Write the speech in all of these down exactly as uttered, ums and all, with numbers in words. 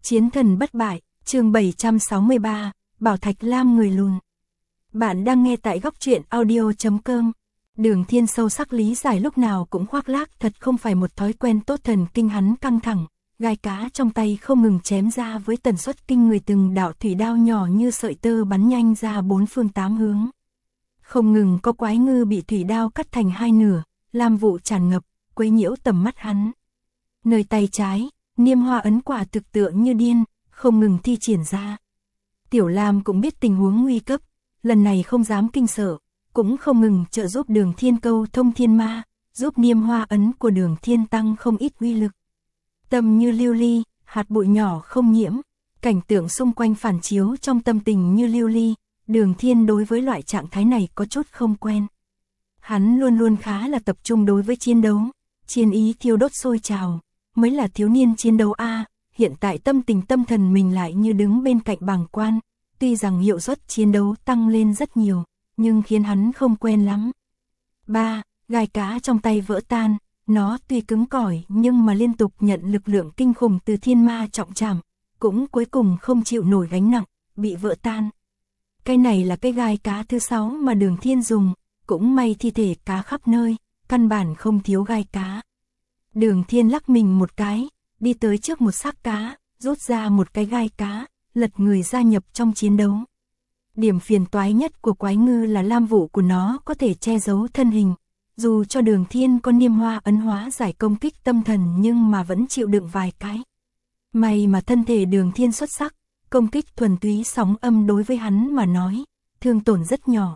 Chiến thần bất bại, chương bảy trăm sáu mươi ba, Bảo Thạch Lam người lùn. Bạn đang nghe tại góc truyện audio chấm com. Đường Thiên sâu sắc lý giải lúc nào cũng khoác lác, thật không phải một thói quen tốt, thần kinh hắn căng thẳng, gai cá trong tay không ngừng chém ra với tần suất kinh người, từng đạo thủy đao nhỏ như sợi tơ bắn nhanh ra bốn phương tám hướng. Không ngừng có quái ngư bị thủy đao cắt thành hai nửa, lam vụ tràn ngập, quấy nhiễu tầm mắt hắn. Nơi tay trái, niêm hoa ấn quả thực tựa như điên, không ngừng thi triển ra. Tiểu Lam cũng biết tình huống nguy cấp, lần này không dám kinh sợ, cũng không ngừng trợ giúp Đường Thiên câu thông thiên ma, giúp niêm hoa ấn của Đường Thiên tăng không ít uy lực. Tâm như lưu ly, hạt bụi nhỏ không nhiễm, cảnh tượng xung quanh phản chiếu trong tâm tình như lưu ly. Đường Thiên đối với loại trạng thái này có chút không quen. Hắn luôn luôn khá là tập trung đối với chiến đấu, chiến ý thiêu đốt sôi trào, mới là thiếu niên chiến đấu a. Hiện tại tâm tình tâm thần mình lại như đứng bên cạnh bàng quan, tuy rằng hiệu suất chiến đấu tăng lên rất nhiều, nhưng khiến hắn không quen lắm. Ba, gai cá trong tay vỡ tan, nó tuy cứng cỏi nhưng mà liên tục nhận lực lượng kinh khủng từ thiên ma trọng trảm, cũng cuối cùng không chịu nổi gánh nặng, bị vỡ tan. Cái này là cái gai cá thứ sáu mà Đường Thiên dùng, cũng may thi thể cá khắp nơi, căn bản không thiếu gai cá. Đường Thiên lắc mình một cái, đi tới trước một xác cá, rút ra một cái gai cá, lật người gia nhập trong chiến đấu. Điểm phiền toái nhất của quái ngư là lam vụ của nó có thể che giấu thân hình, dù cho Đường Thiên có niêm hoa ấn hóa giải công kích tâm thần nhưng mà vẫn chịu đựng vài cái. May mà thân thể Đường Thiên xuất sắc, công kích thuần túy sóng âm đối với hắn mà nói, thương tổn rất nhỏ.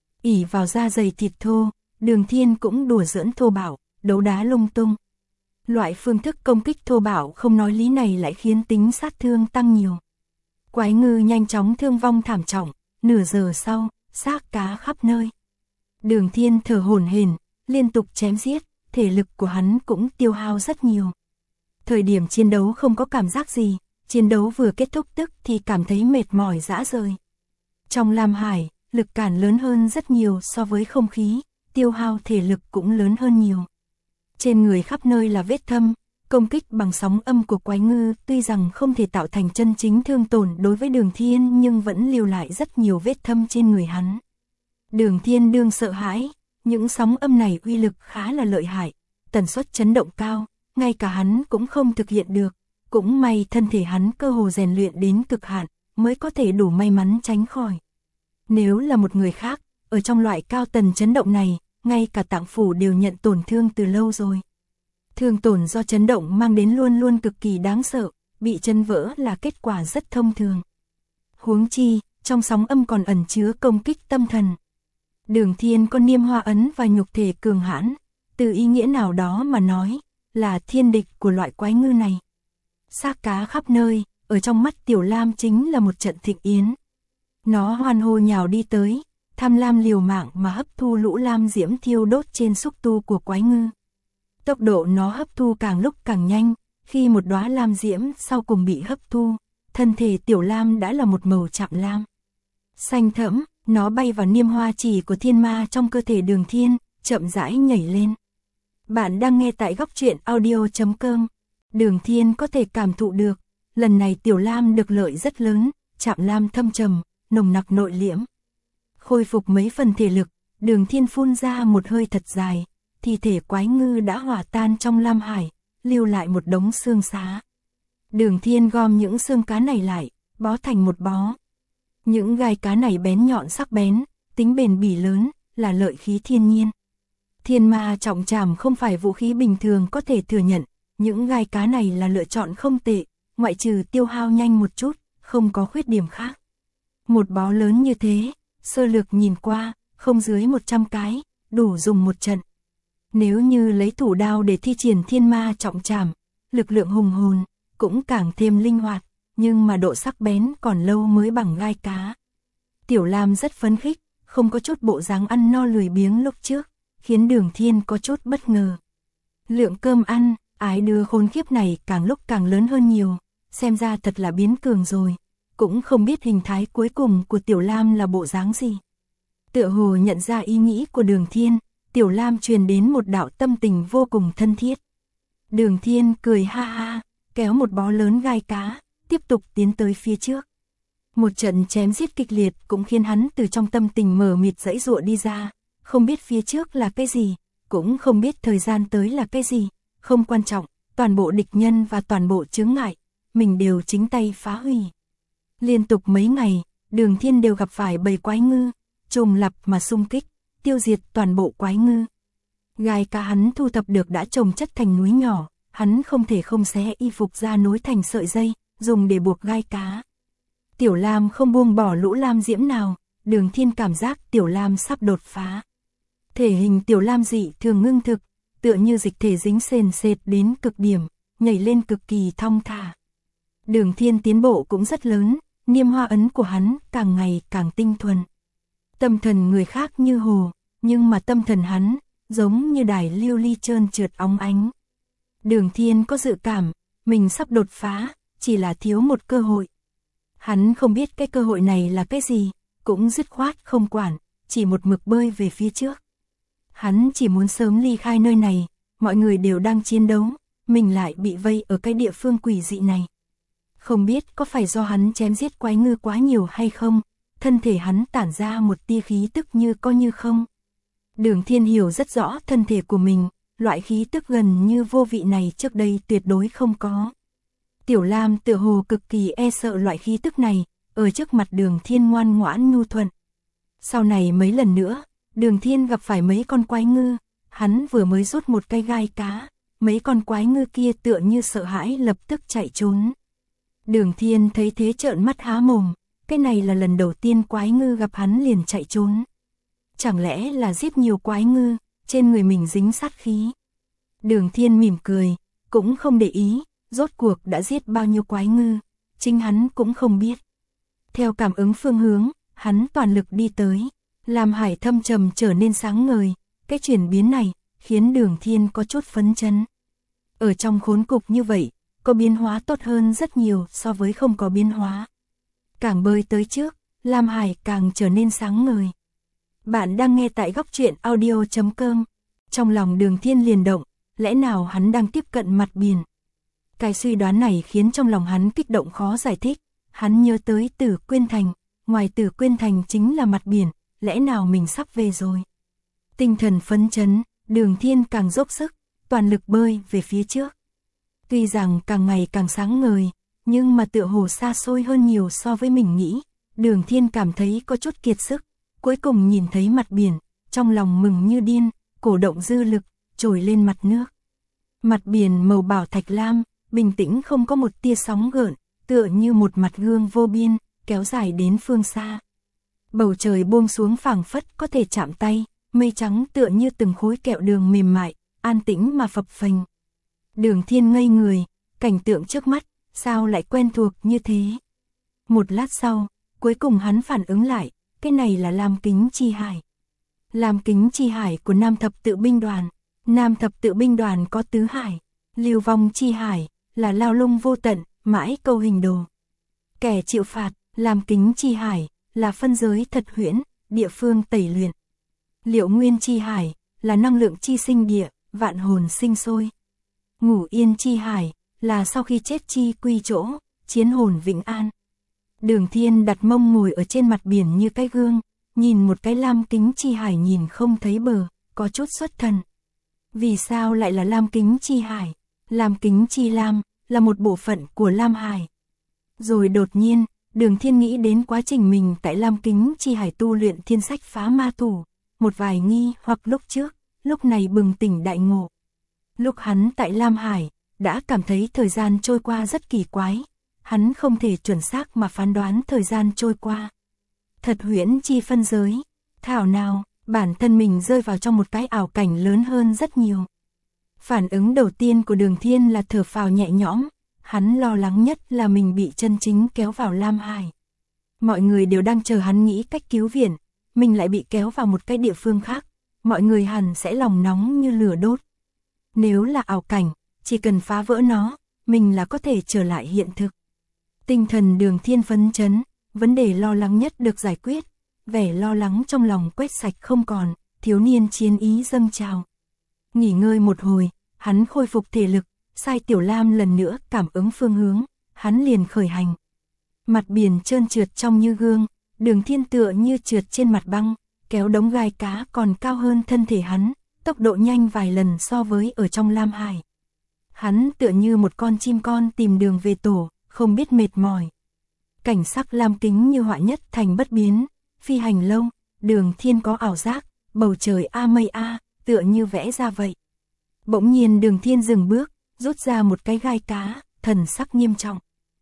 Ỷ vào da dày thịt thô, Đường Thiên cũng đùa giỡn thô bạo, đấu đá lung tung. Loại phương thức công kích thô bạo không nói lý này lại khiến tính sát thương tăng nhiều. Quái ngư nhanh chóng thương vong thảm trọng, nửa giờ sau, xác cá khắp nơi. Đường Thiên thở hổn hển, liên tục chém giết, thể lực của hắn cũng tiêu hao rất nhiều. Thời điểm chiến đấu không có cảm giác gì, chiến đấu vừa kết thúc tức thì cảm thấy mệt mỏi rã rời. Trong Lam Hải, lực cản lớn hơn rất nhiều so với không khí, tiêu hao thể lực cũng lớn hơn nhiều. Trên người khắp nơi là vết thâm, công kích bằng sóng âm của quái ngư tuy rằng không thể tạo thành chân chính thương tổn đối với Đường Thiên nhưng vẫn lưu lại rất nhiều vết thâm trên người hắn. Đường Thiên đương sợ hãi, những sóng âm này uy lực khá là lợi hại, tần suất chấn động cao, ngay cả hắn cũng không thực hiện được, cũng may thân thể hắn cơ hồ rèn luyện đến cực hạn, mới có thể đủ may mắn tránh khỏi. Nếu là một người khác, ở trong loại cao tần chấn động này, ngay cả tạng phủ đều nhận tổn thương từ lâu rồi. Thương tổn do chấn động mang đến luôn luôn cực kỳ đáng sợ, bị chân vỡ là kết quả rất thông thường. Huống chi, trong sóng âm còn ẩn chứa công kích tâm thần. Đường Thiên có niêm hoa ấn và nhục thể cường hãn, từ ý nghĩa nào đó mà nói, là thiên địch của loại quái ngư này. Xác cá khắp nơi, ở trong mắt Tiểu Lam chính là một trận thịnh yến. Nó hoan hô nhào đi tới, tham lam liều mạng mà hấp thu lũ lam diễm thiêu đốt trên xúc tu của quái ngư. Tốc độ nó hấp thu càng lúc càng nhanh, khi một đóa lam diễm sau cùng bị hấp thu, thân thể Tiểu Lam đã là một màu chạm lam. Xanh thẫm, nó bay vào niêm hoa chỉ của thiên ma trong cơ thể Đường Thiên, chậm rãi nhảy lên. Bạn đang nghe tại góc truyện audio chấm com. Đường Thiên có thể cảm thụ được, lần này Tiểu Lam được lợi rất lớn, chạm lam thâm trầm, nồng nặc nội liễm. Khôi phục mấy phần thể lực, Đường Thiên phun ra một hơi thật dài, thi thể quái ngư đã hòa tan trong Lam Hải, lưu lại một đống xương xá. Đường Thiên gom những xương cá này lại, bó thành một bó. Những gai cá này bén nhọn sắc bén, tính bền bỉ lớn, là lợi khí thiên nhiên. Thiên ma trọng trảm không phải vũ khí bình thường có thể thừa nhận, những gai cá này là lựa chọn không tệ, ngoại trừ tiêu hao nhanh một chút, không có khuyết điểm khác. Một bó lớn như thế, sơ lược nhìn qua, không dưới một trăm cái, đủ dùng một trận. Nếu như lấy thủ đao để thi triển thiên ma trọng trảm, lực lượng hùng hồn, cũng càng thêm linh hoạt, nhưng mà độ sắc bén còn lâu mới bằng gai cá. Tiểu Lam rất phấn khích, không có chút bộ dáng ăn no lười biếng lúc trước, khiến Đường Thiên có chút bất ngờ. Lượng cơm ăn, ái đưa khốn khiếp này càng lúc càng lớn hơn nhiều, xem ra thật là biến cường rồi, cũng không biết hình thái cuối cùng của Tiểu Lam là bộ dáng gì. Tựa hồ nhận ra ý nghĩ của Đường Thiên, Tiểu Lam truyền đến một đạo tâm tình vô cùng thân thiết. Đường Thiên cười ha ha, kéo một bó lớn gai cá, tiếp tục tiến tới phía trước. Một trận chém giết kịch liệt cũng khiến hắn từ trong tâm tình mờ mịt giãy giụa đi ra, không biết phía trước là cái gì, cũng không biết thời gian tới là cái gì, không quan trọng, toàn bộ địch nhân và toàn bộ chướng ngại, mình đều chính tay phá hủy. Liên tục mấy ngày, Đường Thiên đều gặp phải bầy quái ngư, trùng lập mà xung kích, tiêu diệt toàn bộ quái ngư. Gai cá hắn thu thập được đã chồng chất thành núi nhỏ, hắn không thể không xé y phục ra nối thành sợi dây, dùng để buộc gai cá. Tiểu Lam không buông bỏ lũ lam diễm nào, Đường Thiên cảm giác Tiểu Lam sắp đột phá. Thể hình Tiểu Lam dị thường ngưng thực, tựa như dịch thể dính sền sệt đến cực điểm, nhảy lên cực kỳ thong thả. Đường Thiên tiến bộ cũng rất lớn, niêm hoa ấn của hắn càng ngày càng tinh thuần. Tâm thần người khác như hồ, nhưng mà tâm thần hắn giống như đài lưu ly trơn trượt óng ánh. Đường Thiên có dự cảm, mình sắp đột phá, chỉ là thiếu một cơ hội. Hắn không biết cái cơ hội này là cái gì, cũng dứt khoát không quản, chỉ một mực bơi về phía trước. Hắn chỉ muốn sớm ly khai nơi này, mọi người đều đang chiến đấu, mình lại bị vây ở cái địa phương quỷ dị này. Không biết có phải do hắn chém giết quái ngư quá nhiều hay không, thân thể hắn tản ra một tia khí tức như có như không. Đường Thiên hiểu rất rõ thân thể của mình, loại khí tức gần như vô vị này trước đây tuyệt đối không có. Tiểu Lam tựa hồ cực kỳ e sợ loại khí tức này, ở trước mặt Đường Thiên ngoan ngoãn nhu thuận. Sau này mấy lần nữa, Đường Thiên gặp phải mấy con quái ngư, hắn vừa mới rút một cây gai cá, mấy con quái ngư kia tựa như sợ hãi lập tức chạy trốn. Đường Thiên thấy thế trợn mắt há mồm, cái này là lần đầu tiên quái ngư gặp hắn liền chạy trốn. Chẳng lẽ là giết nhiều quái ngư, trên người mình dính sát khí. Đường Thiên mỉm cười, cũng không để ý, rốt cuộc đã giết bao nhiêu quái ngư, chính hắn cũng không biết. Theo cảm ứng phương hướng, hắn toàn lực đi tới, làm hải thâm trầm trở nên sáng ngời, cái chuyển biến này khiến Đường Thiên có chút phấn chấn. Ở trong khốn cục như vậy, có biến hóa tốt hơn rất nhiều so với không có biến hóa. Càng bơi tới trước, lam hải càng trở nên sáng ngời. Bạn đang nghe tại góc truyện audio chấm com. Trong lòng Đường Thiên liền động, lẽ nào hắn đang tiếp cận mặt biển? Cái suy đoán này khiến trong lòng hắn kích động khó giải thích. Hắn nhớ tới Tử Quyên Thành, ngoài Tử Quyên Thành chính là mặt biển, lẽ nào mình sắp về rồi? Tinh thần phấn chấn, Đường Thiên càng dốc sức, toàn lực bơi về phía trước. Tuy rằng càng ngày càng sáng ngời, nhưng mà tựa hồ xa xôi hơn nhiều so với mình nghĩ. Đường Thiên cảm thấy có chút kiệt sức, cuối cùng nhìn thấy mặt biển, trong lòng mừng như điên, cổ động dư lực, trồi lên mặt nước. Mặt biển màu bảo thạch lam, bình tĩnh không có một tia sóng gợn, tựa như một mặt gương vô biên, kéo dài đến phương xa. Bầu trời buông xuống phảng phất có thể chạm tay, mây trắng tựa như từng khối kẹo đường mềm mại, an tĩnh mà phập phềnh. Đường Thiên ngây người, cảnh tượng trước mắt, sao lại quen thuộc như thế? Một lát sau, cuối cùng hắn phản ứng lại, cái này là Lam Kính Chi Hải. Lam Kính Chi Hải của Nam Thập Tự Binh Đoàn. Nam Thập Tự Binh Đoàn có tứ hải, Lưu Vong Chi Hải là lao lung vô tận, mãi câu hình đồ. Kẻ chịu phạt, Lam Kính Chi Hải là phân giới thật huyễn, địa phương tẩy luyện. Liệu Nguyên Chi Hải là năng lượng chi sinh địa, vạn hồn sinh sôi. Ngủ Yên Chi Hải là sau khi chết chi quy chỗ, chiến hồn vĩnh an. Đường Thiên đặt mông ngồi ở trên mặt biển như cái gương, nhìn một cái Lam Kính Chi Hải nhìn không thấy bờ, có chút xuất thần. Vì sao lại là Lam Kính Chi Hải? Lam Kính Chi Lam là một bộ phận của Lam Hải. Rồi đột nhiên, Đường Thiên nghĩ đến quá trình mình tại Lam Kính Chi Hải tu luyện thiên sách phá ma thủ, một vài nghi hoặc lúc trước, lúc này bừng tỉnh đại ngộ. Lúc hắn tại Lam Hải, đã cảm thấy thời gian trôi qua rất kỳ quái, hắn không thể chuẩn xác mà phán đoán thời gian trôi qua. Thật huyễn chi phân giới, thảo nào, bản thân mình rơi vào trong một cái ảo cảnh lớn hơn rất nhiều. Phản ứng đầu tiên của Đường Thiên là thở phào nhẹ nhõm, hắn lo lắng nhất là mình bị chân chính kéo vào Lam Hải. Mọi người đều đang chờ hắn nghĩ cách cứu viện, mình lại bị kéo vào một cái địa phương khác, mọi người hẳn sẽ lòng nóng như lửa đốt. Nếu là ảo cảnh, chỉ cần phá vỡ nó, mình là có thể trở lại hiện thực. Tinh thần Đường Thiên phấn chấn, vấn đề lo lắng nhất được giải quyết, vẻ lo lắng trong lòng quét sạch không còn, thiếu niên chiến ý dâng trào. Nghỉ ngơi một hồi, hắn khôi phục thể lực, sai Tiểu Lam lần nữa cảm ứng phương hướng, hắn liền khởi hành. Mặt biển trơn trượt trong như gương, Đường Thiên tựa như trượt trên mặt băng, kéo đống gai cá còn cao hơn thân thể hắn, tốc độ nhanh vài lần so với ở trong Lam Hải. Hắn tựa như một con chim con tìm đường về tổ, không biết mệt mỏi. Cảnh sắc lam kính như họa nhất thành bất biến, phi hành lâu, Đường Thiên có ảo giác, bầu trời a mây a, tựa như vẽ ra vậy. Bỗng nhiên Đường Thiên dừng bước, rút ra một cái gai cá, thần sắc nghiêm trọng.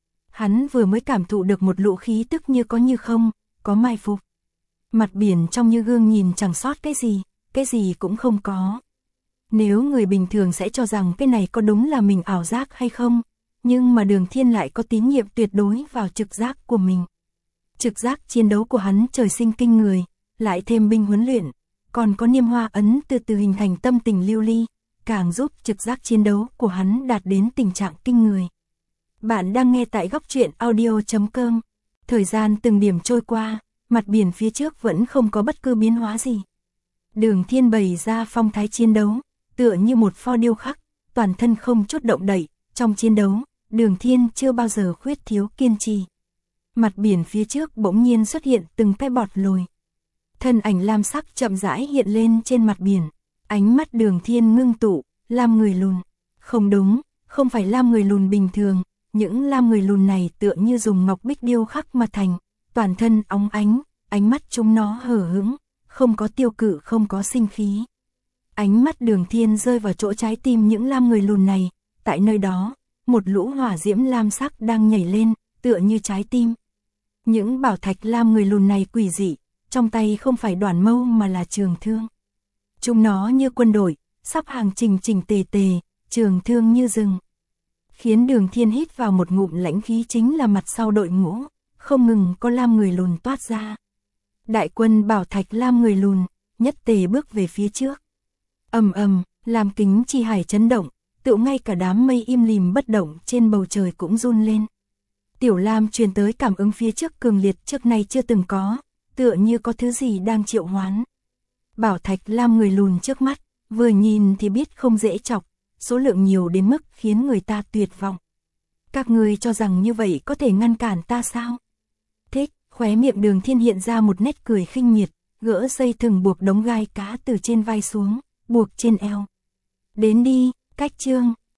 Hắn vừa mới cảm thụ được một lũ khí tức như có như không, có mai phục. Mặt biển trong như gương nhìn chẳng sót cái gì, cái gì cũng không có. Nếu người bình thường sẽ cho rằng cái này có đúng là mình ảo giác hay không, nhưng mà Đường Thiên lại có tín nhiệm tuyệt đối vào trực giác của mình. Trực giác chiến đấu của hắn trời sinh kinh người, lại thêm binh huấn luyện, còn có niêm hoa ấn từ từ hình thành tâm tình lưu ly, càng giúp trực giác chiến đấu của hắn đạt đến tình trạng kinh người. Bạn đang nghe tại góc truyện audio chấm com. Thời gian từng điểm trôi qua, mặt biển phía trước vẫn không có bất cứ biến hóa gì. Đường Thiên bày ra phong thái chiến đấu, tựa như một pho điêu khắc, toàn thân không chút động đậy. Trong chiến đấu, Đường Thiên chưa bao giờ khuyết thiếu kiên trì. Mặt biển phía trước bỗng nhiên xuất hiện từng cái bọt lồi. Thân ảnh lam sắc chậm rãi hiện lên trên mặt biển. Ánh mắt Đường Thiên ngưng tụ, lam người lùn. Không đúng, không phải lam người lùn bình thường. Những lam người lùn này tựa như dùng ngọc bích điêu khắc mà thành, toàn thân óng ánh, ánh mắt chúng nó hở hững, không có tiêu cự, không có sinh khí. Ánh mắt Đường Thiên rơi vào chỗ trái tim những lam người lùn này, tại nơi đó, một lũ hỏa diễm lam sắc đang nhảy lên, tựa như trái tim. Những bảo thạch lam người lùn này quỷ dị, trong tay không phải đoản mâu mà là trường thương. Chúng nó như quân đội, sắp hàng chỉnh chỉnh tề tề, trường thương như rừng. Khiến Đường Thiên hít vào một ngụm lãnh khí chính là mặt sau đội ngũ, không ngừng có lam người lùn toát ra. Đại quân bảo thạch lam người lùn, nhất tề bước về phía trước. Ầm ầm, lam kính chi hải chấn động, tựu ngay cả đám mây im lìm bất động trên bầu trời cũng run lên. Tiểu Lam truyền tới cảm ứng phía trước cường liệt trước nay chưa từng có, tựa như có thứ gì đang triệu hoán. Bảo thạch lam người lùn trước mắt, vừa nhìn thì biết không dễ chọc, số lượng nhiều đến mức khiến người ta tuyệt vọng. Các ngươi cho rằng như vậy có thể ngăn cản ta sao? Thích, khóe miệng Đường Thiên hiện ra một nét cười khinh miệt, gỡ dây thừng buộc đống gai cá từ trên vai xuống, buộc trên eo. Đến đi, cách chương.